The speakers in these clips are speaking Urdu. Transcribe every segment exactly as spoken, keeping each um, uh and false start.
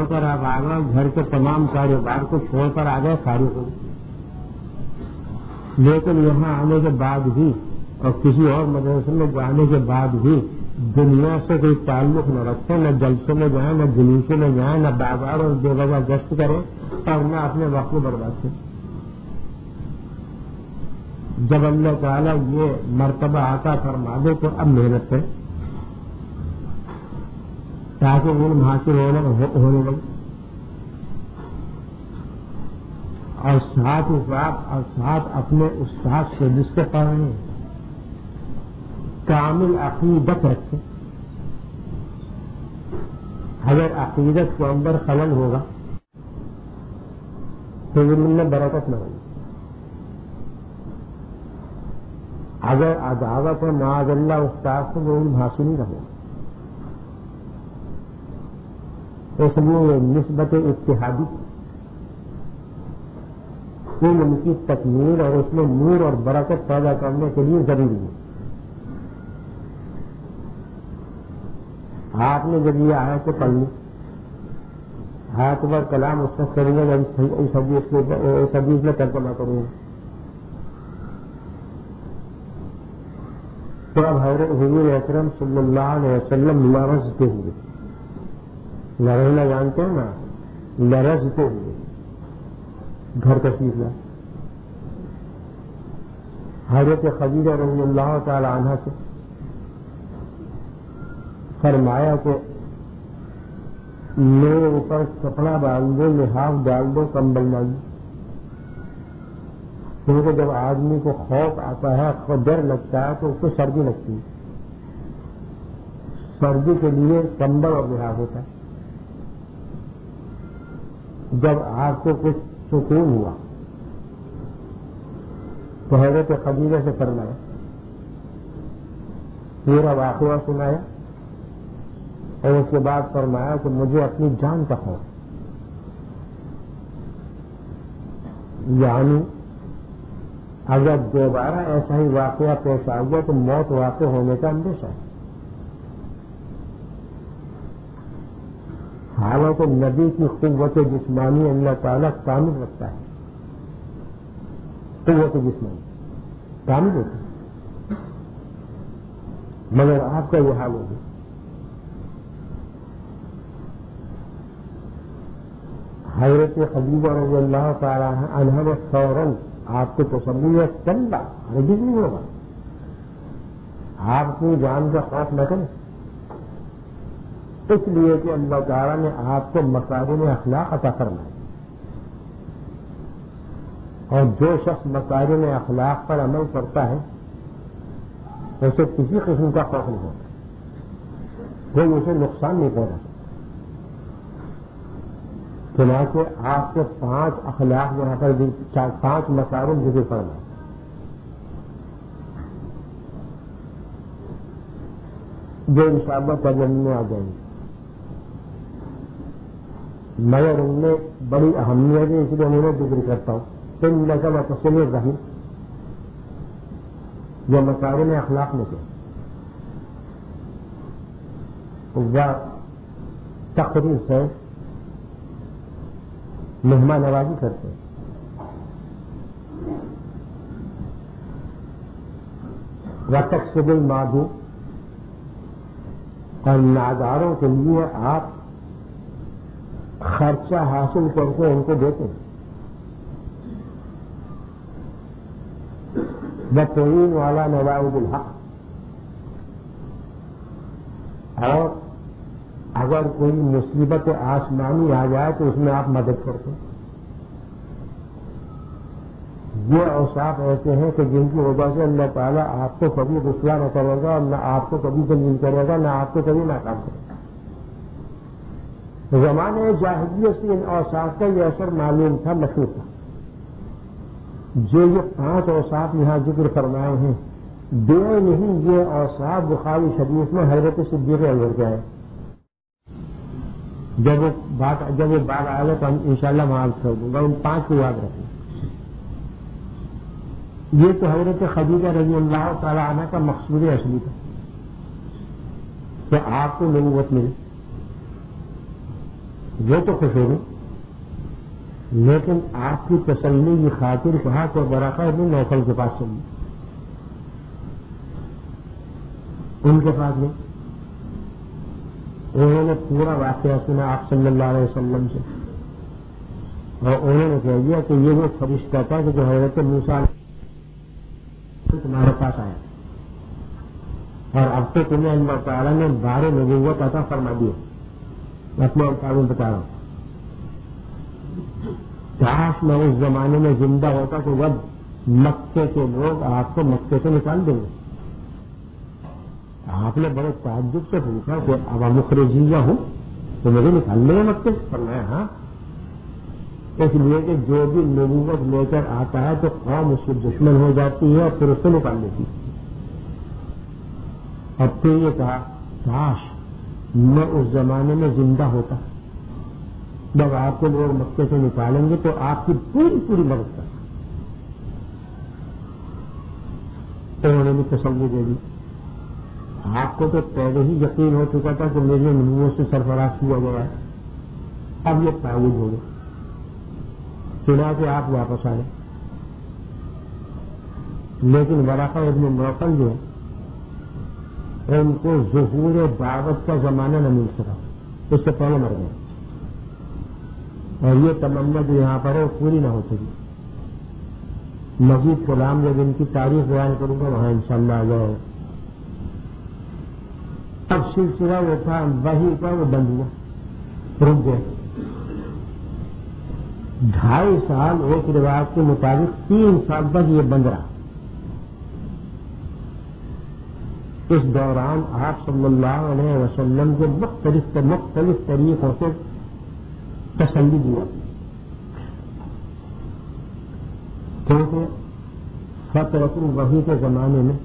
کر آپ آ گئے، گھر کے تمام کاروبار کو چھوڑ کر آ گئے فارغ ہو، لیکن یہاں آنے کے بعد بھی اور کسی اور مدرسے میں جانے کے بعد بھی دنیا سے کوئی تعلق نہ رکھیں، نہ جلسے میں جائیں، نہ جلوسے میں جائیں، نہ بازار اور بے وجہ گشت کریں اور نہ اپنے وقت کو برباد کریں۔ جب اللہ تعالیٰ یہ مرتبہ عطا فرما دے تو اب محنت کریں تاکہ علم حاصل ہونے لگے، اور ساتھ ہی ساتھ اور ساتھ اپنے استاد سے جس سے پڑھ رہے ہیں کامل عقیدت رکھیں۔ اگر عقیدت کے اندر خلل ہوگا تو علم میں برکت نہ ہوگی۔ اگر عداوت و معاذ اللہ استاد سے وہ علم حاصل نہیں رہے، اس لیے یہ نسبت اتحادی علم کی تکمیل اور اس میں نور اور برکت پیدا کرنے کے لیے ضروری ہے۔ آپ نے جب یہ آیت پڑھنی آیت پر کلام اس وقت کریں گے اس حدیث میں ترجمہ کروں گا، تو اب حضرت حضور اکرم صلی اللہ علیہ وسلم لرزتے ہوئے، لرزنا جانتے ہیں نا، لرزتے ہوئے گھر تشریف لائے، حضرت خدیجہ رضی اللہ تعالی عنہ سے فرمایا کہ میرے اوپر کپڑا ڈال دو، لحاف ڈال دو، کمبل ڈال دو، کیونکہ جب آدمی کو خوف آتا ہے، کو ڈر لگتا ہے تو اس کو سردی لگتی ہے، سردی کے لیے کمبل اور لحاف ہوتا ہے۔ جب آپ کو کچھ سکون ہوا تو حضرت خدیجہ سے فرمایا، پورا واقعہ سنایا اور اس کے بعد فرمایا کہ مجھے اپنی جان کا خوف، یعنی اگر دوبارہ ایسا ہی واقعہ پیش آ گیا تو موت واقع ہونے کا اندیشہ ہے۔ حالانکہ نبی کی قوت جسمانی اللہ تعالیٰ کامل رکھتا ہے، قوت جسمانی کامل ہوتی ہے، مگر آپ کا یہ حال ہوگا۔ حضرت خدیجہ رضی اللہ تعالیٰ عنہ نے فوراً آپ کو تسلی ہے، چل رہا رجیز نہیں ہوگا، آپ کی جان کا خوف نہ کریں، اس لیے کہ اللہ تعالیٰ نے آپ کو مکارم اخلاق عطا فرمائے، اور جو شخص مکارم اخلاق پر عمل کرتا ہے اسے کسی قسم کا خوف نہیں ہوتا، کوئی اسے نقصان نہیں پہنچا سکتا۔ چنانچہ آپ کے پانچ اخلاق یہاں پر پانچ مکارم ذکر فرمائے، جو انشاءاللہ ترجمے میں آ جائیں گے، مگر ان میں بڑی اہمیت ہے، اس لیے انہوں نے ذکر کرتا ہوں۔ تم لگا تصویر الرحیم، جو مکارم اخلاق میں سے وہ تقریر سے مہمان نوازی کرتے ہیں، وتکسب المعدوم، اور ناداروں کے لیے آپ خرچہ حاصل کر کے ان کو دیتے ہیں، بتعین والا نوائب الحق، اور اگر کوئی مصیبت آسمانی آ جائے تو اس میں آپ مدد کرتے ہیں۔ یہ اوصاف ایسے ہیں کہ جن کی وجہ سے اللہ تعالیٰ آپ کو کبھی رسوا نہ کرے گا اور نہ آپ کو کبھی ذلیل کرے گا، نہ آپ کو کبھی ناکام کرے گا۔ زمانے جاہلیت سے ان اوصاف کا یہ اثر معلوم تھا، مشہور تھا۔ جو یہ پانچ اوصاف یہاں ذکر فرمائے ہیں، بے نہیں یہ اوصاف بخاری شریف میں حضرت صدیق اکبر کے ہیں۔ جب وہ بات جب وہ بات آئے گا تو ہم انشاءاللہ وہاں چھوڑ دوں گا، ان پانچ کو یاد رکھیں۔ یہ تو حضرت خدیجہ رضی اللہ تعالیٰ عنہ کا مقصود اصلی تھا کہ آپ کو نبوت ملی، وہ تو خوش ہو گئی، لیکن آپ کی تسلی کی خاطر کہا کہ ورقہ بن نوفل کے پاس چلی، ان کے پاس نہیں. انہوں نے پورا واقعہ سنا آپ صلی اللہ علیہ وسلم سے، اور انہوں نے کہہ دیا کہ یہ وہ فرشتہ تھا کہ جو حضرت موسیٰ تمہارے پاس آیا، اور اب تو تمہیں اللہ تعالیٰ نے بارہ نبوت عطا فرما دیا. اپنے الفاظ میں بتا رہا ہوں، کاش میں اس زمانے میں زندہ ہوتا تو جب مکے کے لوگ آپ کو مکے سے نکال دیں گے. آپ نے بڑے تعجب سے پوچھا کہ اب مخرجیہ ہوں تو مجھے نکال لیں گے مکے سے؟ فرمایا ہاں، اس لیے کہ جو بھی نبوت لے کر آتا ہے تو قوم اس کی دشمن ہو جاتی ہے اور پھر اس کو نکال لیتی ہے. اور پھر یہ کہا کاش میں اس زمانے میں زندہ ہوتا، جب آپ کو لوگ مکے سے نکالیں گے تو آپ کی پوری پوری مدد کریں. انہوں نے بھی تسلی دے دی. آپ کو تو پہلے ہی یقین ہو چکا تھا کہ میری نبوت سے سرفراز کیا گیا ہے، اب یہ تعویذ ہو گیا. چنا کہ آپ واپس آئے، لیکن ورقہ ابن نوفل جو ہے ان کو ظہور دعوت کا زمانہ نہ مل سکا، اس سے پہلے مر گئے، اور یہ تمنا جو یہاں پر ہے وہ پوری نہ ہو سکی. مزید کلام جب ان کی تاریخ بیان کروں گا وہاں انشاءاللہ آ جائے. اب سلسلہ وہ تھا وحی کا، وہ بند ہوا، رک گئے. ڈھائی سال ایک روایت کے مطابق تین سال تک یہ بند رہا. اس دوران آپ صلی اللہ علیہ وسلم کو مختلف مختلف طریقوں سے تسلی دیا، کیونکہ فترۃ الوحی کے زمانے میں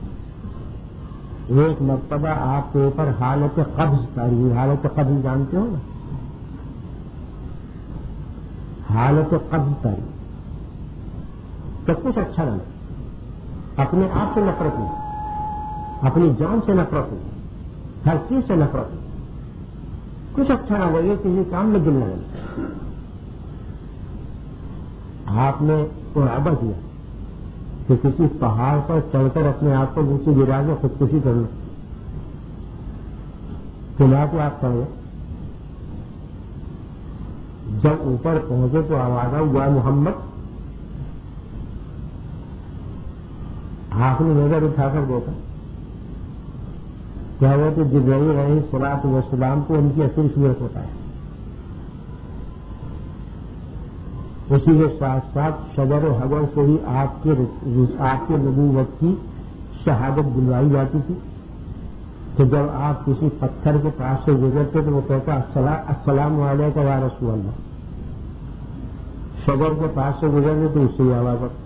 ایک مرتبہ آپ کے اوپر حالت قبض تاری. حالت قبض جانتے ہو نا؟ حالت قبض تاری تو کچھ اچھا نہ لگا، اپنے آپ سے نفرت نہیں، اپنی جان سے نفرت نہیں، ہر چیز سے نفرت نہیں، کچھ اچھا نہ لگے، کسی کام میں دل نہ لگے. آپ نے ارادہ کیا کہ کسی پہاڑ پر چڑھ کر اپنے آپ کو نیچے گرا کے خودکشی کر لیں. چنانچہ آپ پڑھ گئے. جب اوپر پہنچے تو آواز آئی یا محمد. آپ نے نظر اٹھا کر دیکھا، کیا وہ تو جبرائیل علیہ الصلوۃ والسلام کو ان کی اصل صورت ہوتا ہے. اسی کے ساتھ ساتھ شجر و حجر سے ہی آپ کے آپ کے نبوت کی شہادت دلوائی جاتی تھی کہ جب آپ کسی پتھر کے پاس سے گزرتے تو وہ کہتا السلام علیکم یا رسول اللہ. شجر کے پاس سے گزرتے تو اس سے آواز آتی.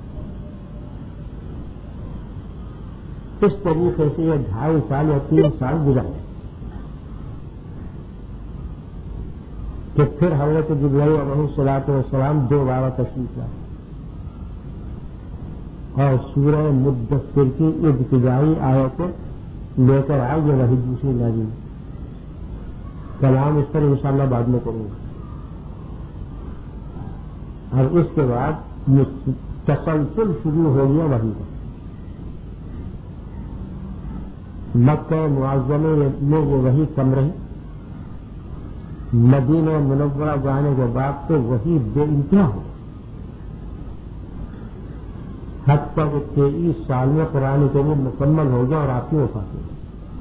اس طریقے سے یہ ڈھائی سال یا تین سال گزر گئے کہ پھر حضرت جبرائیل علیہ الصلوۃ والسلام دو بار تشریف لائے اور سورہ مدثر کی ابتدائی آیتیں لے کر آئے. یہ وحی دوسری نازل. کلام اس پر انشاءاللہ بعد میں کروں گا. اور اس کے بعد تسلسل شروع ہو گیا وحی کا. مکہ معظمہ میں وہ وحی کم رہی. مدینہ منورہ جانے کے بعد تو وہی بے انتہا ہو، حتیٰ کہ تیئیس سال میں قرآن کریم مکمل ہو گیا اور آپ کی وفات ہو.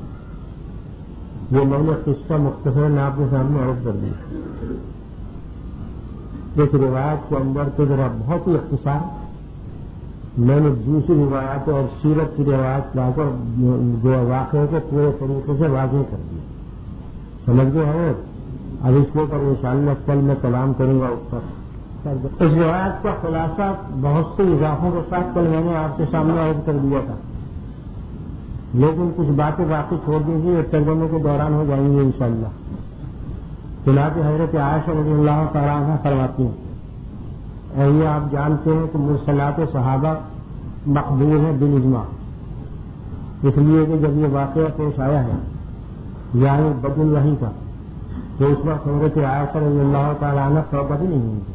یہ میں نے قصہ مختصراً آپ کے سامنے عرض کر دیا. ایک روایت کے اندر تو ذرا بہت ہی اختصار میں نے دوسری روایات اور سیرت کی روایت لا کر جو واقعے کو پورے طریقے سے واضح کر دیا. سمجھ گئے ہیں؟ اب اس کے اوپر انشاءاللہ کل میں کلام کروں گا اس پر. اس روایت کا خلاصہ بہت سے اضافوں کے ساتھ کل میں نے آپ کے سامنے عرض کر دیا تھا، لیکن کچھ باتیں باقی چھوڑ دیجیے اور ترجمے کے دوران ہو جائیں گے انشاءاللہ. چنانچہ حضرت عائشہ رضی اللہ تعالیٰ عنہا فرماتی ہیں، اور یہ آپ جانتے ہیں کہ مرسلات صحابہ مقبول ہیں بالاجماع، اس لیے کہ جب یہ واقعہ پیش آیا ہے یعنی بدل وحی کا تو اس وقت حضرت عائشہ رضی اللہ تعالیٰ عنہ توبہ بھی نہیں ہوئی.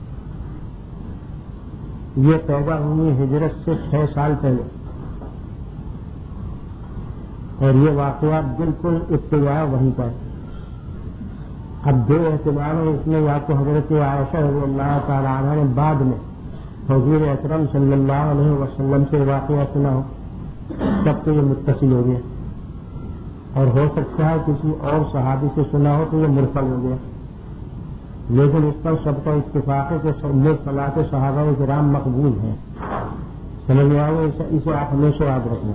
یہ پیدا ہوئی ہجرت سے چھ سال پہلے، اور یہ واقعہ بالکل ابتدا وہیں پر. اب دو احتمال ہے اس میں، یا تو حضرت عائشہ رضی اللہ تعالیٰ عنہ نے بعد میں حضور اکرم صلی اللہ علیہ وسلم سے واقعہ سنا ہو، تب تو یہ متصل ہو گیا، اور ہو سکتا ہے کسی اور صحابی سے سنا ہو تو یہ مرسل ہو گیا. لیکن اس پر سب کا اتفاق ہے کہ یہ صلاح صحابہ کرام مقبول ہیں. سمجھ میں آئے، اسے آپ ہمیشہ یاد رکھنا.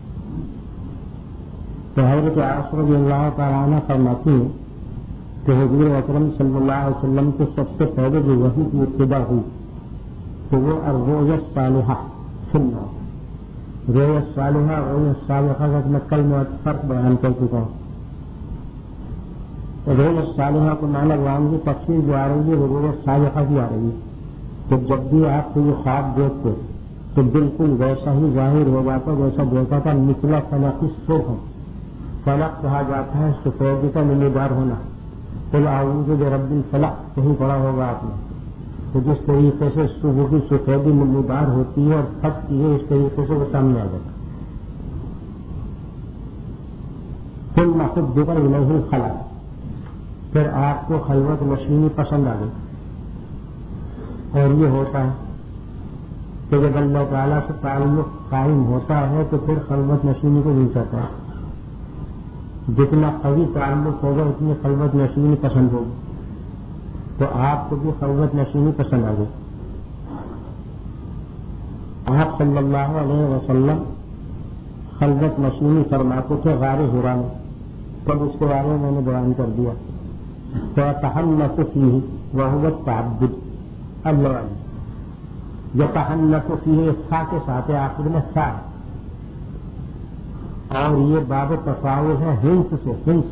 تو حضرت عائشہ رضی اللہ تعالیٰ عنہ فرماتی ہیں کہ حضور اکرم صلی اللہ علیہ وسلم کو سب سے پہلے جو وحی کی ابتدا ہوئی تو وہ الرؤیا الصالحہ سننا. رؤیا الصالحہ رؤیا الصالحہ کا میں کل میں فرق بیان کر چکا ہوں. رؤیا الصالحہ کو معنی بیان کی تفصیل جو آ رہی ہے وہ رؤیا الصالحہ کی آ رہی ہے. تو جب بھی آپ کو یہ خواب دیکھتے تو بالکل ویسا ہی ظاہر ہو جاتا جیسا دیکھا تھا. نچلا فلق صبح، فلق کہا جاتا ہے سفید کا نمودار ہونا. قل اعوذ برب الفلق کہیں پڑا ہوگا آپ نے. تو جس طریقے سے صبح کی سفیدی نمودار ہوتی ہے اور پھٹتی ہے، اس طریقے سے وہ سامنے آ جاتا. پھر مقصد دیگر نہیں خلا، پھر آپ کو خلوت نشینی پسند آ گئی. اور یہ ہوتا ہے کہ جب اللہ تعالیٰ سے تعلق قائم ہوتا ہے تو پھر خلوت نشینی کو مل جاتا ہے. جتنا قوی تعلق ہوگا اتنی خلوت نشینی پسند ہوگی. تو آپ کو بھی خلوت نشینی پسند آ گئی. آپ صلی اللہ علیہ وسلم خلوت نشینی فرماتے تھے غار حرا میں. تب اس کے بارے میں میں نے بیان کر دیا. فَيَتَحَنَّثُ فِيهِ وَهُوَ التَّعَبُّدُ اللہ يَتَحَنَّثُ فِيهِ سا کے ساتھ آخر میں سا ہے، اور یہ باب تفاول ہے ہنس سے. ہنس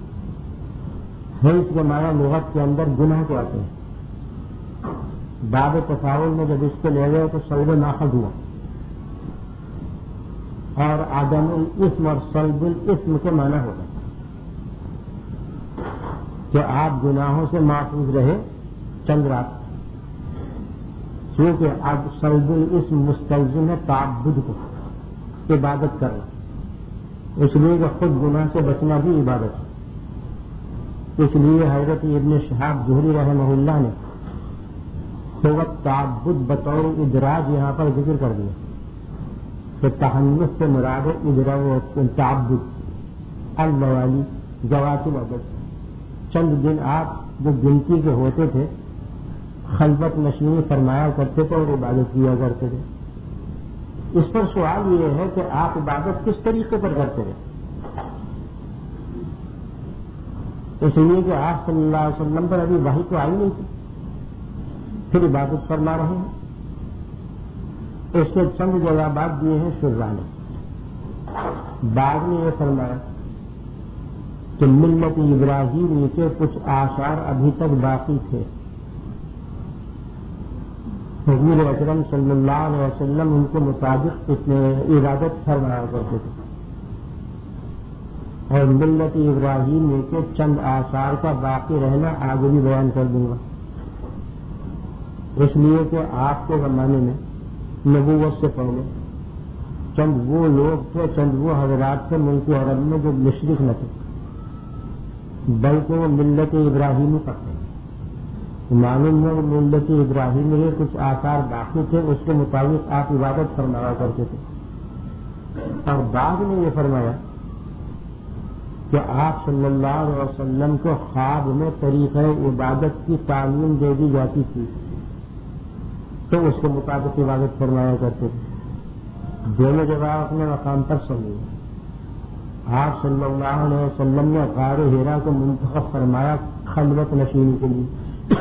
ہنس کے معنی لغت کے اندر گناہ کے آتے ہیں. باب تفاول میں جب اس کو لے گئے تو سلب ناخذ ہوا، اور عدم الاسم اور سلب الاسم کے معنی ہوگا کہ آپ گناہوں سے محفوظ رہے چند رات. کیونکہ اب سلب الاسم مستلزم ہے تعبد کو، عبادت کرنا. اس لیے کہ خود گناہ سے بچنا بھی عبادت ہے. اس لیے حضرت ابن شہاب زہری رحمہ اللہ نے صورت تعبد بطور ادراج یہاں پر ذکر کر دیا کہ تحنث سے مراد ادراج تعبد اللوالی ذوات العدد. چند دن آپ جو گنتی کے ہوتے تھے خلوت نشینی فرمایا کرتے تھے اور عبادت کیا کرتے تھے. اس پر سوال یہ ہے کہ آپ عبادت کس طریقے پر کرتے ہیں؟ اس لیے کہ آپ صلی اللہ علیہ وسلم پر ابھی وحی تو آئی نہیں تھی، پھر عبادت فرما رہے ہیں. اس کے چند جوابات دیے ہیں شرح نے. بعد میں یہ فرمایا کہ ملت ابراہیم کے کچھ آثار ابھی تک باقی تھے. حضور اکرم صلی اللہ علیہ وسلم ان کے مطابق عبادت فرمایا کرتے تھے، اور ملت ابراہیم کے چند آثار کا باقی رہنا آگے بھی بیان کر دوں گا. اس لیے کہ آپ کے زمانے میں نبوت سے پہلے چند وہ لوگ تھے، چند وہ حضرات تھے ملک عرب میں جو مشرک نہ تھے بلکہ وہ ملت ابراہیمی پر تھے. معلوم ہے کہ ملت ابراہیم کے کچھ آثار باقی تھے، اس کے مطابق آپ عبادت فرمایا کرتے تھے. اور بعد میں یہ فرمایا کہ آپ صلی اللہ علیہ وسلم کو خواب میں طریقہ عبادت کی تعلیم دے دی جاتی تھی تو اس کے مطابق عبادت فرمایا کرتے تھے. دونوں جگہ اپنے مقام پر سمجھے. آپ صلی اللہ علیہ وسلم نے غار حرا کو منتخب فرمایا خلوت نشینی کے لیے،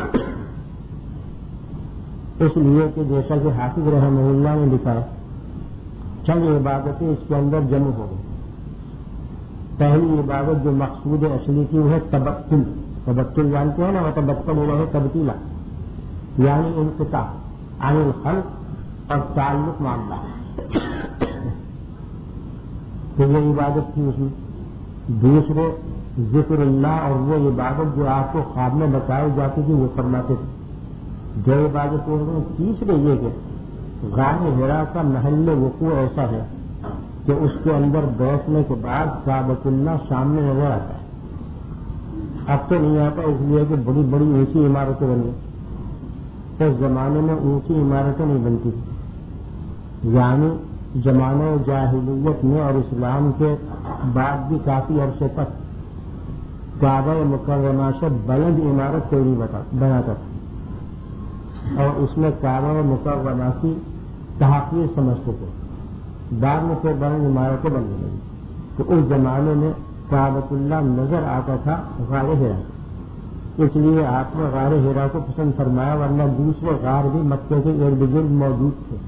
اس لیے کہ جیسا کہ حافظ رحمہ اللہ نے لکھا چند عبادتیں اس کے اندر جمع ہو گئی. پہلی عبادت جو مقصود اصلی کی وہ ہے تبتل. تبتل جانتے ہیں نا، وہ تبتل ہو رہے تبتیلا یعنی انقطاع عن الخلق اور تعلق معاملہ. تو یہ عبادت تھی اس میں. دوسرے ذکر اللہ اور وہ عبادت جو آپ کو خواب میں بتائی جاتی تھی وہ فرماتے تھے. جو عبادت ہوتے ہیں. تیسرے یہ کہ غار حرا کا محل وقوع ایسا ہے کہ اس کے اندر بیٹھنے کے بعد کعبۃ اللہ سامنے نظر آتا ہے. اب تو نہیں آتا اس لیے کہ بڑی بڑی اونچی عمارتیں بن گئی. اس زمانے میں اونچی عمارتیں نہیں بنتی تھیں. یعنی زمانہ جاہلیت میں اور اسلام کے بعد بھی کافی عرصے تک کعبہ مکرمہ سے بلند عمارت کوئی نہیں بناتا تھا اور اس میں کعبہ مکرمہ کی تحقیر سمجھتے تھے. بعد میں پھر بلند عمارتیں بننے لگی. تو اس زمانے میں کعبۃ اللہ نظر آتا تھا غار حرا. اس لیے آپ نے غار حرا کو پسند فرمایا ورنہ دوسرے غار بھی مکے کے ارد گرد موجود تھے.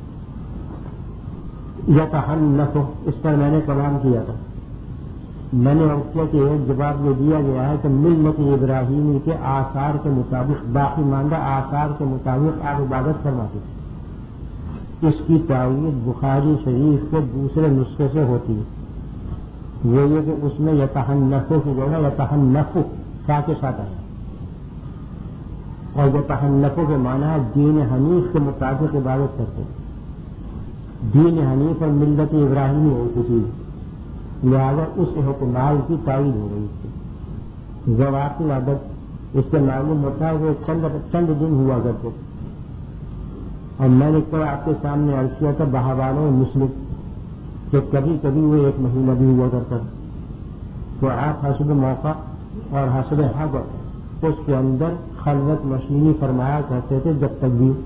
یتحنف اس پر میں نے کلام کیا تھا. میں نے عرض کیا کہ ایک جواب یہ دیا گیا ہے کہ ملت ابراہیمی کے آثار کے مطابق باقی ماندہ آثار کے مطابق آپ عبادت فرماتے تھے. اس کی تائید بخاری شریف کے دوسرے نسخے سے ہوتی ہے. وہ یہ کہ اس میں یتحنف کی جگہ یتحنف کا کے ساتھ آیا اور یتحنف کے معنی ہے دین حنیف کے مطابق عبادت کرتے ہیں. دین حنیف اور ملت ابراہیمی ہوتی تھی لہٰذا اس حکمال کی تائید ہو رہی تھی. ذواقی عادت اس سے معلوم ہوتا ہے وہ چند چند دن ہوا کرتے. اور میں نے کل آپ کے سامنے عرض کیا تھا بہوانوں مسلم کہ کبھی کبھی وہ ایک مہینہ بھی ہوا کرتا تھا. تو آپ حسب موقع اور حسب حق اس کے اندر خلوت مشینی فرمایا کرتے تھے جب تک بھی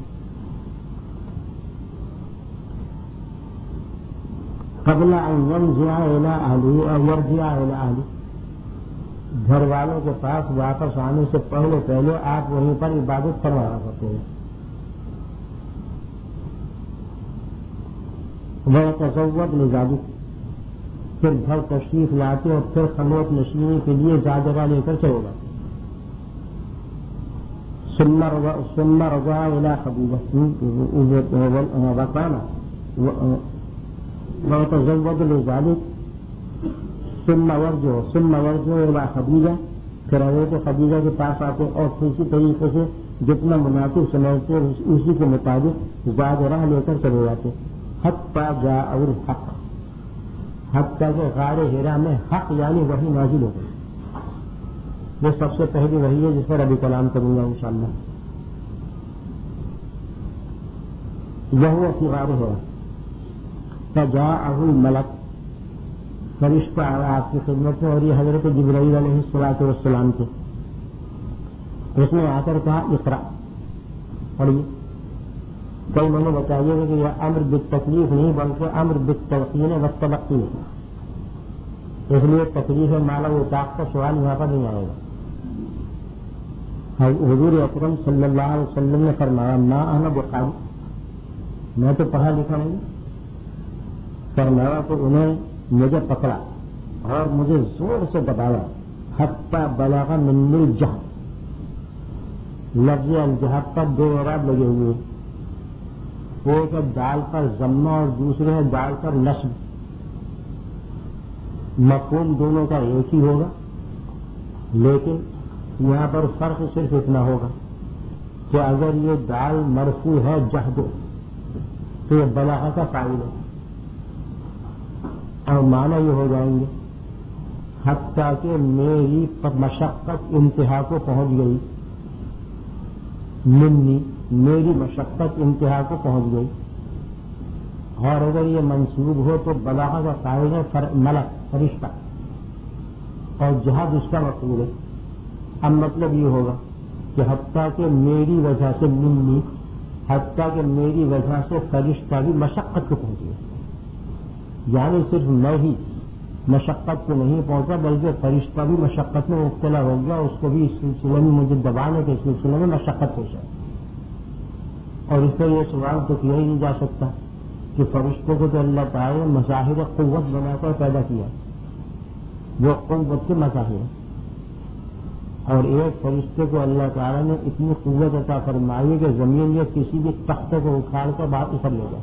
قبل ان يرجع الى اهله او يرجع الى اهله گھر والوں کے پاس واپس آنے سے پہلے پہلے آپ وہیں پر عبادت فرمایا کرتے ہیں. وہ تصوت لذلك پھر گھر تشریف لاتے اور پھر خلوت نشینی کے لیے جاجرا لے کر چلے جاتے. ثم رجع ثم رجع الى خدیجہ وكان وتزود لذلك ثم ورجع ثم ورجع الى خدیجہ پھر حضرت خدیجہ کے پاس آتے اور اسی طریقے سے جتنا مناسب سمجھتے اسی کے مطابق زاجرہ لے کر چلے جاتے. حتی جاء الحق حتی کہ غار حرا میں حق یعنی وحی نازل ہو گئی. وہ سب سے پہلی وحی ہے جس پر ابھی کلام کروں گا انشاءاللہ. وہو فی غار حرا فجاءہ الملک فرشتہ آیا آپ کی خدمت میں اور یہ حضرت جبرائیل علیہ الصلوۃ والسلام تھے. اس نے آ کر کہا اقرا پڑھیے. کئی میں نے بتائیے گا کہ یہ امر بالتکلیف نہیں بلکہ امر بالتلقین والتلقی ہے. اس لیے تکلیف مالا و طاق کا سوال یہاں پر نہیں آئے گا. حضور اکرم صلی اللہ علیہ وسلم نے فرمایا ما انا بقاری میں تو پڑھا لکھا نہیں. فرمایا تو انہیں مجھے پکڑا اور مجھے زور سے دبایا. حتی بلغ من الجہد لفظ الجہد پر دو اعراب لگے ہوئے. ایک ہے دال پر ضمہ اور دوسرے ہے دال پر نصب. مفہوم دونوں کا ایک ہی ہوگا لیکن یہاں پر فرق صرف اتنا ہوگا کہ اگر یہ دال مرفوع ہے جہد تو یہ بلاغہ کا فاعل ہے اور معنی یہ ہو جائیں گے حتیٰ کہ میری مشقت انتہا کو پہنچ گئی. منی میری مشقت انتہا کو پہنچ گئی. اور اگر یہ منصوب ہو تو بلاغہ کا فاعل ہے ملک فرشتہ اور جہاد اس کا مفعول ہے. اب مطلب یہ ہوگا کہ حتیٰ کہ میری وجہ سے منی حتیٰ کہ میری وجہ سے فرشتہ بھی مشقت کو پہنچ گیا. یعنی صرف میں ہی مشقت کو نہیں پہنچا بلکہ فرشتہ بھی مشقت میں مبتلا ہو گیا. اس کو بھی اس سلسلے میں مجھے دبانے کے سلسلے میں مشقت پیش آئی. اور اس پر یہ سوال تو کیا ہی نہیں جا سکتا کہ فرشتوں کو تو اللہ تعالی نے مظاہر قوت بنا کر پیدا کیا. وہ قوت کے مظاہر ہیں اور ایک فرشتے کو اللہ تعالیٰ نے اتنی قوت عطا فرمائی کہ زمین یا کسی بھی تختے کو اکھاڑ کر باہر اتر لے گا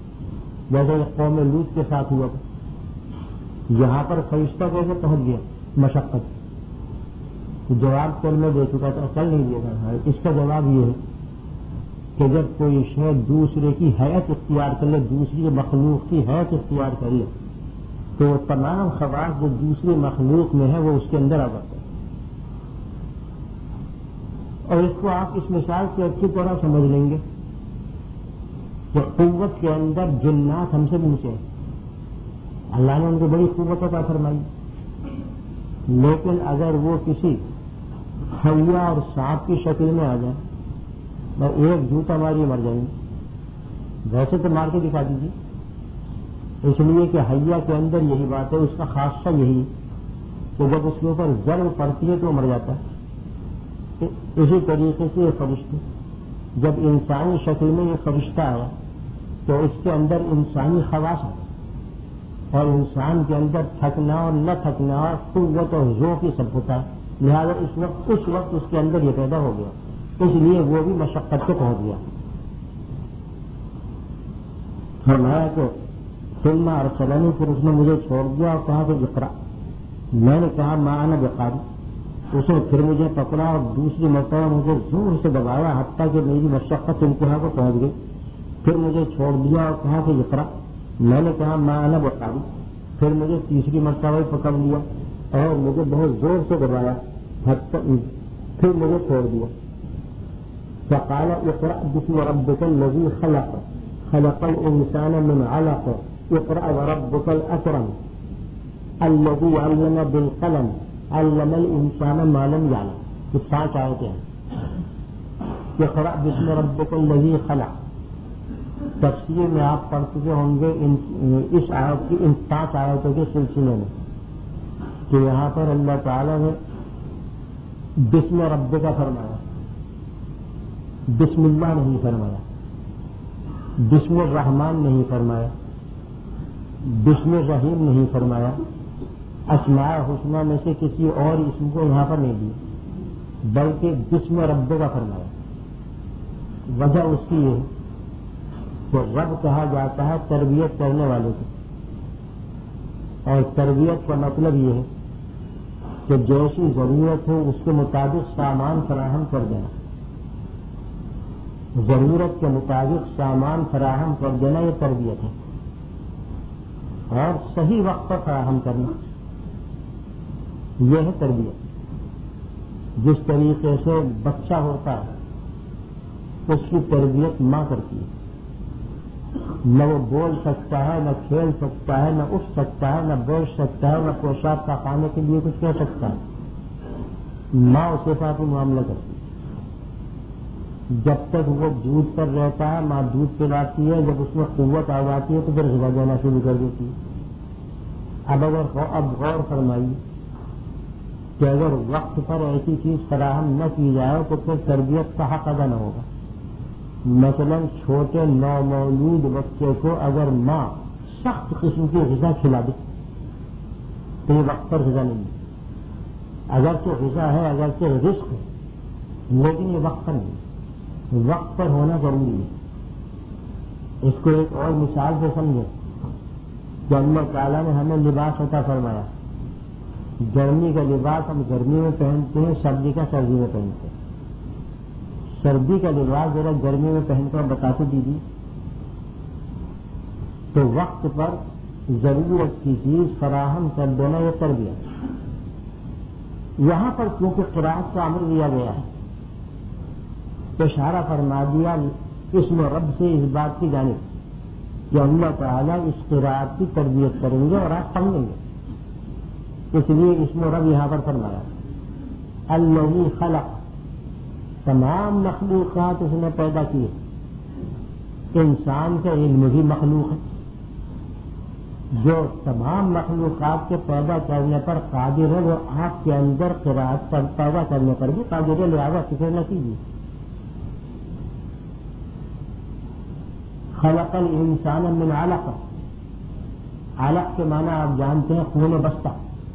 جیسے قوم لوط کے ساتھ ہوا تھا. یہاں پر فرشتہ کیسے پہنچ گیا مشقت. جواب کل میں دے چکا تھا, کل نہیں دیا تھا. اس کا جواب یہ ہے کہ جب کوئی شے دوسرے کی حیثیت اختیار کر لے, دوسری مخلوق کی حیثیت اختیار کر لے, تو وہ تمام خواص جو دوسری مخلوق میں ہے وہ اس کے اندر آ جاتا ہے. اور اس کو آپ اس مثال سے اچھی طرح سمجھ لیں گے کہ قوت کے اندر جنات ہم سے بھی نیچے ہیں. اللہ نے ان کو بڑی قوت عطا فرمائی, لیکن اگر وہ کسی حیا اور سانپ کی شکل میں آ جائے اور ایک جوتا ماری مر جائیں گے. ویسے تو مار کے دکھا دیجیے, اس لیے کہ حیا کے اندر یہی بات ہے, اس کا خاصہ یہی کہ جب اس کے اوپر ضرب پڑتی ہے تو مر جاتا ہے. اسی طریقے سے یہ فرشتے, جب انسانی شکل میں یہ فرشتہ آیا تو اس کے اندر انسانی خواص ہے, اور انسان کے اندر تھکنا اور نہ تھکنا, قوت اور ذوق کی سب ہوتا ہے. لہٰذا اس وقت اس وقت اس کے اندر یہ پیدا ہو گیا, اس لیے وہ بھی مشقت سے پہنچ گیا. فرمایا کہ ثم ارسلنی, پھر اس نے مجھے چھوڑ دیا اور کہا کہ اقرا. میں نے کہا ما انا بقاری. اس نے پھر مجھے پکڑا اور دوسری مرتبہ مجھے زور سے دبایا حتیٰ کہ میری مشقت انتہا کو پہنچ گئی. پھر مجھے چھوڑ دیا اور کہا کہ اقرا. میں نے کہا ما انا بقاری. پھر مجھے تیسری مرتبہ پکڑ لیا اور مجھے بہت زور سے دبایا, پھر مجھے چھوڑ دیا. فقال اقرأ باسم ربك الذي خلق خلق الإنسان من علق اقرأ وربك الأكرم الذي علم بالقلم علم الإنسان ما لم يعلم. یہ پانچ آیتیں ہیں. اقرأ باسم ربك الذي خلق. تفسیر میں آپ پڑھ چکے ہوں گے اس آیت کی, ان پانچ آیتوں کے سلسلے میں, کہ یہاں پر اللہ تعالیٰ نے بسم رب کا فرمایا, بسم اللہ نہیں فرمایا, بسم الرحمن نہیں فرمایا, بسم الرحیم نہیں فرمایا, اسماء حسنہ میں سے کسی اور اسم کو یہاں پر نہیں دی, بلکہ بسم رب کا فرمایا. وجہ اس کی یہ کہ رب کہا جاتا ہے تربیت کرنے والے کو, اور تربیت کا مطلب یہ ہے کہ جیسی ضرورت ہو اس کے مطابق سامان فراہم کر دینا. ضرورت کے مطابق سامان فراہم کر دینا یہ تربیت ہے, اور صحیح وقت پر فراہم کرنا یہ ہے تربیت. جس طریقے سے بچہ ہوتا ہے اس کی تربیت ماں کرتی ہے. نہ وہ بول سکتا ہے, نہ کھیل سکتا ہے, نہ اٹھ سکتا ہے, نہ بیٹھ سکتا ہے, نہ پوشاک کا کھانے کے لیے کچھ کہہ سکتا ہے. ماں اس کے ساتھ معاملہ کرتی ہے. جب تک وہ دودھ پر رہتا ہے ماں دودھ پلاتی ہے, جب اس میں قوت آ جاتی ہے تو پھر غذا دینا شروع کر دیتی ہے. اب اگر اب غور فرمائیے کہ اگر وقت پر ایسی چیز فراہم نہ کی جائے تو پھر تربیت کا حق ادا نہ ہوگا. مثلا چھوٹے نومولود بچے کو اگر ماں سخت قسم کی غذا کھلا دے تو یہ وقت پر غذا نہیں ہے. اگرچہ غذا ہے, اگرچہ رزق ہے, لیکن یہ وقت پر نہیں, وقت پر ہونا ضروری ہے. اس کو ایک اور مثال سے سمجھیں کہ اللہ تعالیٰ نے ہمیں لباس عطا فرمایا. گرمی کا لباس ہم گرمی میں پہنتے ہیں, سردی کا سردی میں پہنتے ہیں. سردی کا لباس ذرا گرمی میں پہن کر بتاتے دیجیے. تو وقت پر ضرورت کی چیز فراہم کر دینا یہ تربیت. یہاں پر کیونکہ قرآن کا امر دیا گیا ہے تو اشارہ فرما دیا اسم رب سے اس بات کی جانب کہ اللہ تعالیٰ اس قرآن کی تربیت کریں گے اور آپ سمجھیں گے. اس لیے اسم رب یہاں پر فرمایا. الذی خلق, تمام مخلوقات اس نے پیدا کی. انسان کا علم بھی مخلوق ہے, جو تمام مخلوقات کے پیدا کرنے پر قادر ہے وہ آپ کے اندر قرآن پر پیدا کرنے پر بھی قادر ہے. لہٰذا فکر نہ کیجیے. خلق الانسان من علق. علق کے معنی آپ جانتے ہیں خون بستہ.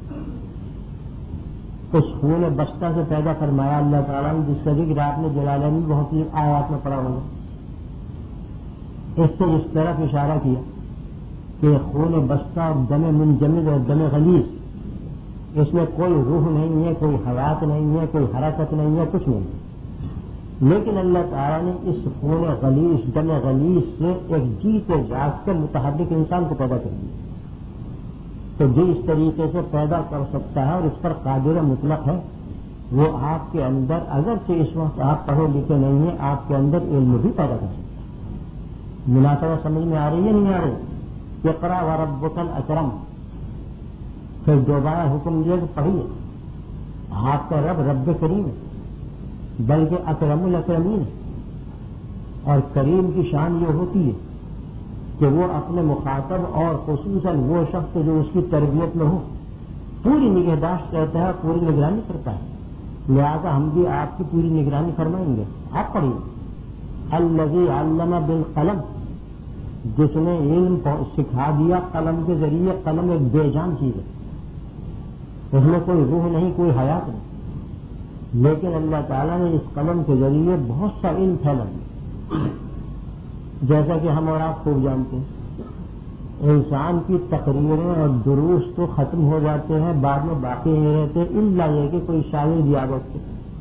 اس خون بستہ سے پیدا فرمایا اللہ تعالیٰ نے, جس کا ذکر آپ نے جلالین میں بہت سی آیات میں پڑھا ہوگا. اس سے اس طرف اشارہ کیا کہ خون بستہ اور دم منجمد اور دم غلیظ اس میں کوئی روح نہیں ہے، کوئی حیات نہیں ہے، کوئی حرکت نہیں ہے، کچھ نہیں ہے، لیکن اللہ تعالیٰ نے اس خون غلیظ دم غلیظ سے ایک جیتے جاگ کر متحرک انسان کو پیدا کر دیا. تو جو اس طریقے سے پیدا کر سکتا ہے اور اس پر قادر مطلق ہے، وہ آپ کے اندر اگرچہ اس وقت آپ پڑھے لکھے نہیں ہیں، آپ کے اندر علم بھی پیدا کر سکتا ہے. مناسبت سمجھ میں آ رہی ہے نہیں آ رہی؟ اقرا وربک الاکرم. پھر دوبارہ حکم دیا کہ پڑھیے. آپ کا رب رب کریم ہے، بلکہ اکرم الاکرمین ہے. اور کریم کی شان یہ ہوتی ہے کہ وہ اپنے مخاطب اور خصوصاً وہ شخص جو اس کی تربیت میں ہو پوری نگہداشت کرتا ہے، پوری نگرانی کرتا ہے. لہذا ہم بھی آپ کی پوری نگرانی فرمائیں گے. آپ پڑھیے. الذی علم بالقلم، جس نے علم سکھا دیا قلم کے ذریعے. قلم ایک بے جان چیز ہے، اس میں کوئی روح نہیں، کوئی حیات نہیں، لیکن اللہ تعالیٰ نے اس قلم کے ذریعے بہت سا علم پھیلا دیا. جیسا کہ ہم اور آپ خوب جانتے ہیں، انسان کی تقریریں اور دروس تو ختم ہو جاتے ہیں، بعد میں باقی نہیں رہتے، الا یہ کہ کوئی شاعر دیابت سے،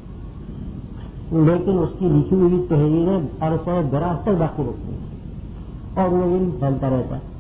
لیکن اس کی لکھی ہوئی تحریریں عرصہ دراز تک باقی رہتی ہیں اور وہ علم پھیلتا رہتا ہے.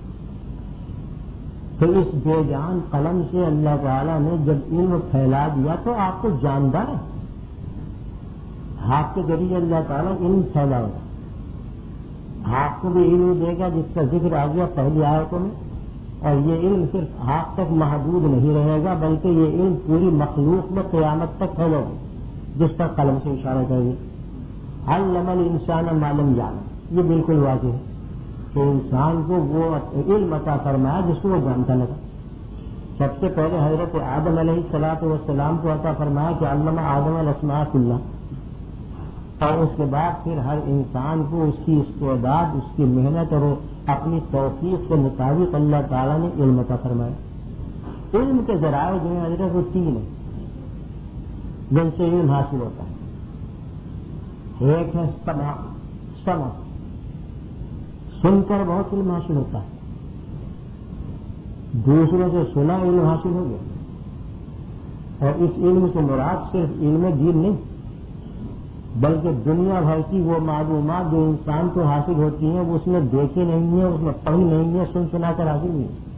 تو اس بے جان قلم سے اللہ تعالیٰ نے جب علم پھیلا دیا تو آپ کو جاندار ہے. آپ کے ذریعے اللہ تعالیٰ علم پھیلا ہوگا. آپ کو بھی علم دے گا جس کا ذکر آ گیا پہلی آیتوں میں. اور یہ علم صرف آپ تک محدود نہیں رہے گا، بلکہ یہ علم پوری مخلوق میں قیامت تک پھیلے گا، جس پر قلم سے اشارہ کریے. علم الانسان ما لم یعلم، یہ بالکل واضح ہے کہ انسان کو وہ علم عطا فرمایا جس کو وہ جانتا لگا. سب سے پہلے حضرت آدم علیہ الصلوۃ والسلام کو عطا فرمایا کہ علم آدم الاسماء کلها، اور اس کے بعد پھر ہر انسان کو اس کی استعداد، اس کی محنت اور اپنی توفیق کے مطابق اللہ تعالیٰ نے علم عطا فرمایا. علم کے ذرائع جو ہیں حضرت وہ تین ہیں جن سے علم حاصل ہوتا ہے. ایک ہے سمع، سمع سن کر بہت علم حاصل ہوتا ہے. دوسروں سے سنا علم حاصل ہو گیا. اور اس علم سے مراد صرف علم دین نہیں، بلکہ دنیا بھر کی وہ معلومات جو انسان کو حاصل ہوتی ہیں وہ اس میں دیکھی نہیں ہے، اس میں پڑھی نہیں ہے، سن سنا کر حاصل نہیں ہے.